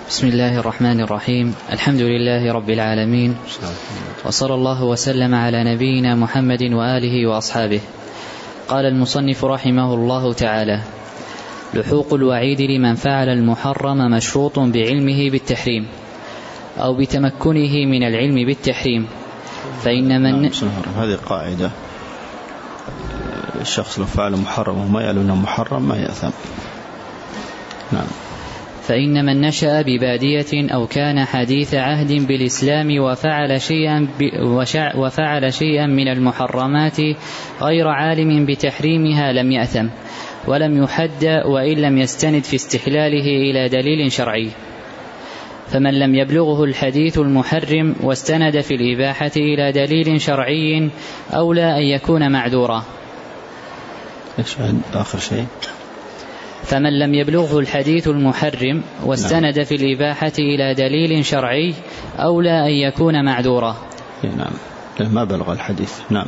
بسم الله الرحمن الرحيم. الحمد لله رب العالمين، وصلى الله وسلم على نبينا محمد وآله وأصحابه. قال المصنف رحمه الله تعالى: لحوق الوعيد لمن فعل المحرم مشروط بعلمه بالتحريم أو بتمكنه من العلم بالتحريم، فإن من هذه قاعدة: الشخص لو فعل محرم وما يعلم أنه محرم ما يأثم. نعم. فإن من نشأ ببادية أو كان حديث عهد بالإسلام وفعل شيئا من المحرمات غير عالم بتحريمها لم يأثم ولم يحد، وإن لم يستند في استحلاله إلى دليل شرعي. فمن لم يبلغه الحديث المحرم واستند في الإباحة إلى دليل شرعي أولى أن يكون معذورا. آخر شيء: فمن لم يبلغه الحديث المحرم واستند في الإباحة إلى دليل شرعي أولى أن يكون معذورا. نعم، ما بلغ الحديث. نعم.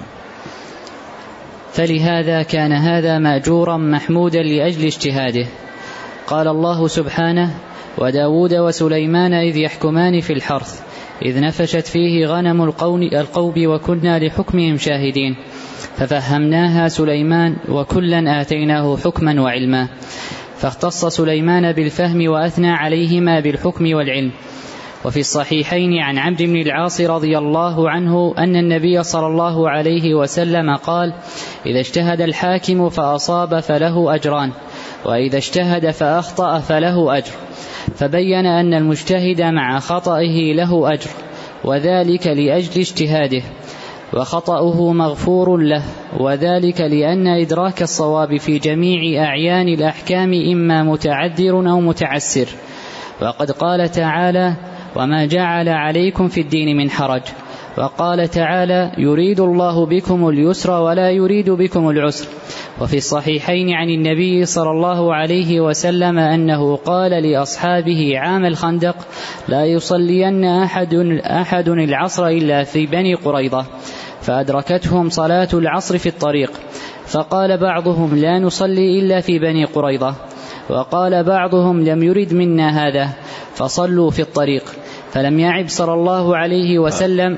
فلهذا كان هذا مأجورا محمودا لأجل اجتهاده. قال الله سبحانه: وداود وسليمان إذ يحكمان في الحرث إذ نفشت فيه غنم القوم وكنا لحكمهم شاهدين ففهمناها سليمان وكلا آتيناه حكما وعلما، فاختص سليمان بالفهم وأثنى عليهما بالحكم والعلم. وفي الصحيحين عن عمرو بن العاص رضي الله عنه أن النبي صلى الله عليه وسلم قال: إذا اجتهد الحاكم فأصاب فله أجران، وإذا اجتهد فأخطأ فله أجر. فبين أن المجتهد مع خطئه له أجر، وذلك لأجل اجتهاده، وخطأه مغفور له، وذلك لأن إدراك الصواب في جميع أعيان الأحكام إما متعذر أو متعسر. وقد قال تعالى: وما جعل عليكم في الدين من حرج. وقال تعالى: يريد الله بكم اليسر ولا يريد بكم العسر. وفي الصحيحين عن النبي صلى الله عليه وسلم أنه قال لأصحابه عام الخندق: لا يصلين أحد العصر إلا في بني قريظة، فأدركتهم صلاة العصر في الطريق، فقال بعضهم: لا نصلي إلا في بني قريظة، وقال بعضهم: لم يرد منا هذا، فصلوا في الطريق. فلم يعب صلى الله عليه وسلم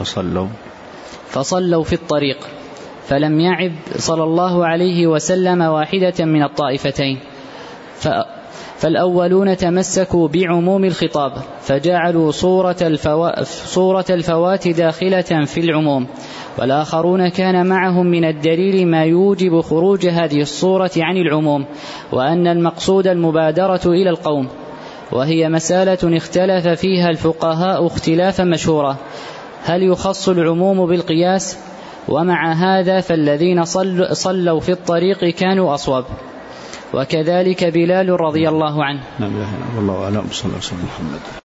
فصلوا في الطريق، فلم يعب صلى الله عليه وسلم واحدة من الطائفتين. فالأولون تمسكوا بعموم الخطاب فجعلوا صورة الفوات داخلة في العموم، والآخرون كان معهم من الدليل ما يوجب خروج هذه الصورة عن العموم، وأن المقصود المبادرة إلى القوم، وهي مسألة اختلف فيها الفقهاء اختلافا مشهورا: هل يخص العموم بالقياس؟ ومع هذا فالذين صلوا في الطريق كانوا أصوب. وكذلك بلال رضي الله عنه. نعم. والله أعلم. صلى الله عليه وسلم. محمد.